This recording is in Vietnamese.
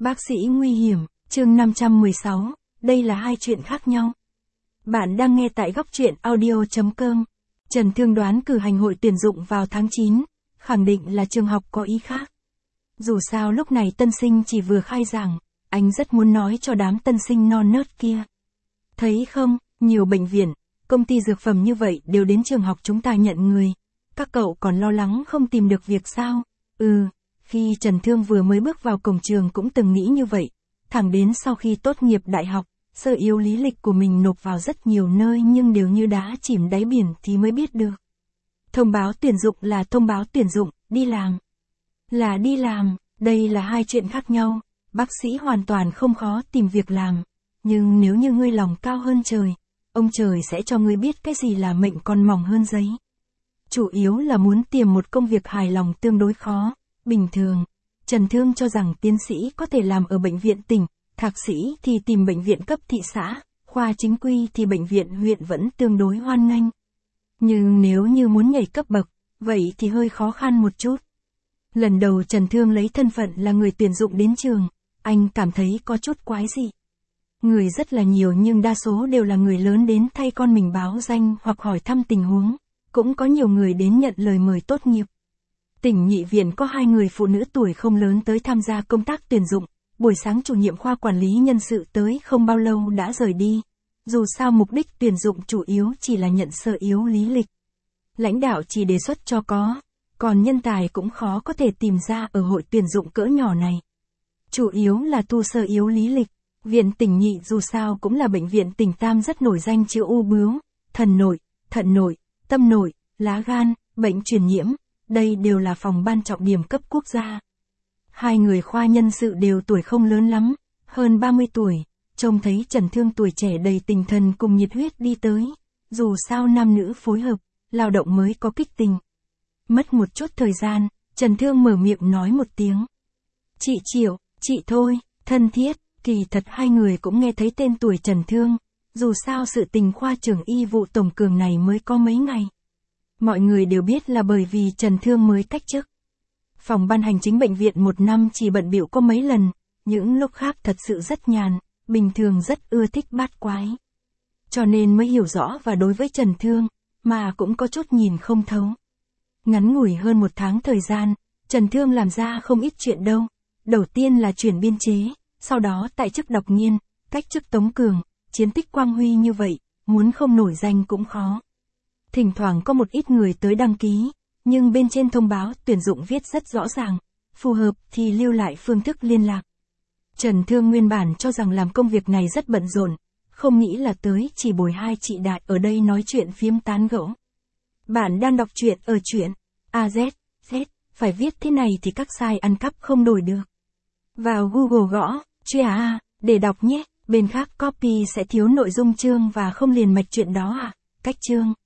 Bác sĩ nguy hiểm, chương 516, đây là hai chuyện khác nhau. Bạn đang nghe tại góc truyện audio.com. Trần Thương đoán cử hành hội tuyển dụng vào tháng 9, khẳng định là trường học có ý khác. Dù sao lúc này tân sinh chỉ vừa khai giảng, anh rất muốn nói cho đám tân sinh non nớt kia. Thấy không, nhiều bệnh viện, công ty dược phẩm như vậy đều đến trường học chúng ta nhận người. Các cậu còn lo lắng không tìm được việc sao? Khi Trần Thương vừa mới bước vào cổng trường cũng từng nghĩ như vậy. Thẳng đến sau khi tốt nghiệp đại học, sơ yếu lý lịch của mình nộp vào rất nhiều nơi nhưng đều như đá chìm đáy biển thì mới biết được. Thông báo tuyển dụng là thông báo tuyển dụng, đi làm là đi làm, đây là hai chuyện khác nhau. Bác sĩ hoàn toàn không khó tìm việc làm, nhưng nếu như ngươi lòng cao hơn trời, ông trời sẽ cho ngươi biết cái gì là mệnh còn mỏng hơn giấy. Chủ yếu là muốn tìm một công việc hài lòng tương đối khó. Bình thường, Trần Thương cho rằng tiến sĩ có thể làm ở bệnh viện tỉnh, thạc sĩ thì tìm bệnh viện cấp thị xã, khoa chính quy thì bệnh viện huyện vẫn tương đối hoan nghênh. Nhưng nếu như muốn nhảy cấp bậc, vậy thì hơi khó khăn một chút. Lần đầu Trần Thương lấy thân phận là người tuyển dụng đến trường, anh cảm thấy có chút quái dị. Người rất là nhiều nhưng đa số đều là người lớn đến thay con mình báo danh hoặc hỏi thăm tình huống, cũng có nhiều người đến nhận lời mời tốt nghiệp. Tỉnh Nhị Viện có 2 người phụ nữ tuổi không lớn tới tham gia công tác tuyển dụng, buổi sáng chủ nhiệm khoa quản lý nhân sự tới không bao lâu đã rời đi. Dù sao mục đích tuyển dụng chủ yếu chỉ là nhận sơ yếu lý lịch. Lãnh đạo chỉ đề xuất cho có, còn nhân tài cũng khó có thể tìm ra ở hội tuyển dụng cỡ nhỏ này. Chủ yếu là tu sơ yếu lý lịch, Viện Tỉnh Nhị dù sao cũng là bệnh viện tỉnh Tam rất nổi danh chữa u bướu, thần nội, thận nội, tâm nội, lá gan, bệnh truyền nhiễm. Đây đều là phòng ban trọng điểm cấp quốc gia. 2 người khoa nhân sự đều tuổi không lớn lắm, hơn 30 tuổi, trông thấy Trần Thương tuổi trẻ đầy tinh thần cùng nhiệt huyết đi tới. Dù sao nam nữ phối hợp, lao động mới có kích tình. Mất một chút thời gian, Trần Thương mở miệng nói một tiếng. Chị Triệu, chị Thôi, thân thiết, kỳ thật 2 người cũng nghe thấy tên tuổi Trần Thương. Dù sao sự tình khoa trưởng y vụ tổng cường này mới có mấy ngày. Mọi người đều biết là bởi vì Trần Thương mới cách chức. Phòng ban hành chính bệnh viện một năm chỉ bận bịu có mấy lần, những lúc khác thật sự rất nhàn, bình thường rất ưa thích bát quái. Cho nên mới hiểu rõ và đối với Trần Thương, mà cũng có chút nhìn không thấu. Ngắn ngủi hơn 1 tháng thời gian, Trần Thương làm ra không ít chuyện đâu. Đầu tiên là chuyển biên chế, sau đó tại chức đọc nghiên, cách chức Tống Cường, chiến tích quang huy như vậy, muốn không nổi danh cũng khó. Thỉnh thoảng có một ít người tới đăng ký, nhưng bên trên thông báo tuyển dụng viết rất rõ ràng, phù hợp thì lưu lại phương thức liên lạc. Trần Thương nguyên bản cho rằng làm công việc này rất bận rộn, không nghĩ là tới chỉ bồi 2 chị đại ở đây nói chuyện phiếm tán gẫu. Bạn đang đọc truyện ở truyện AZ, phải viết thế này thì các sai ăn cắp không đổi được. Vào Google gõ, chia để đọc nhé, bên khác copy sẽ thiếu nội dung chương và không liền mạch chuyện đó cách chương.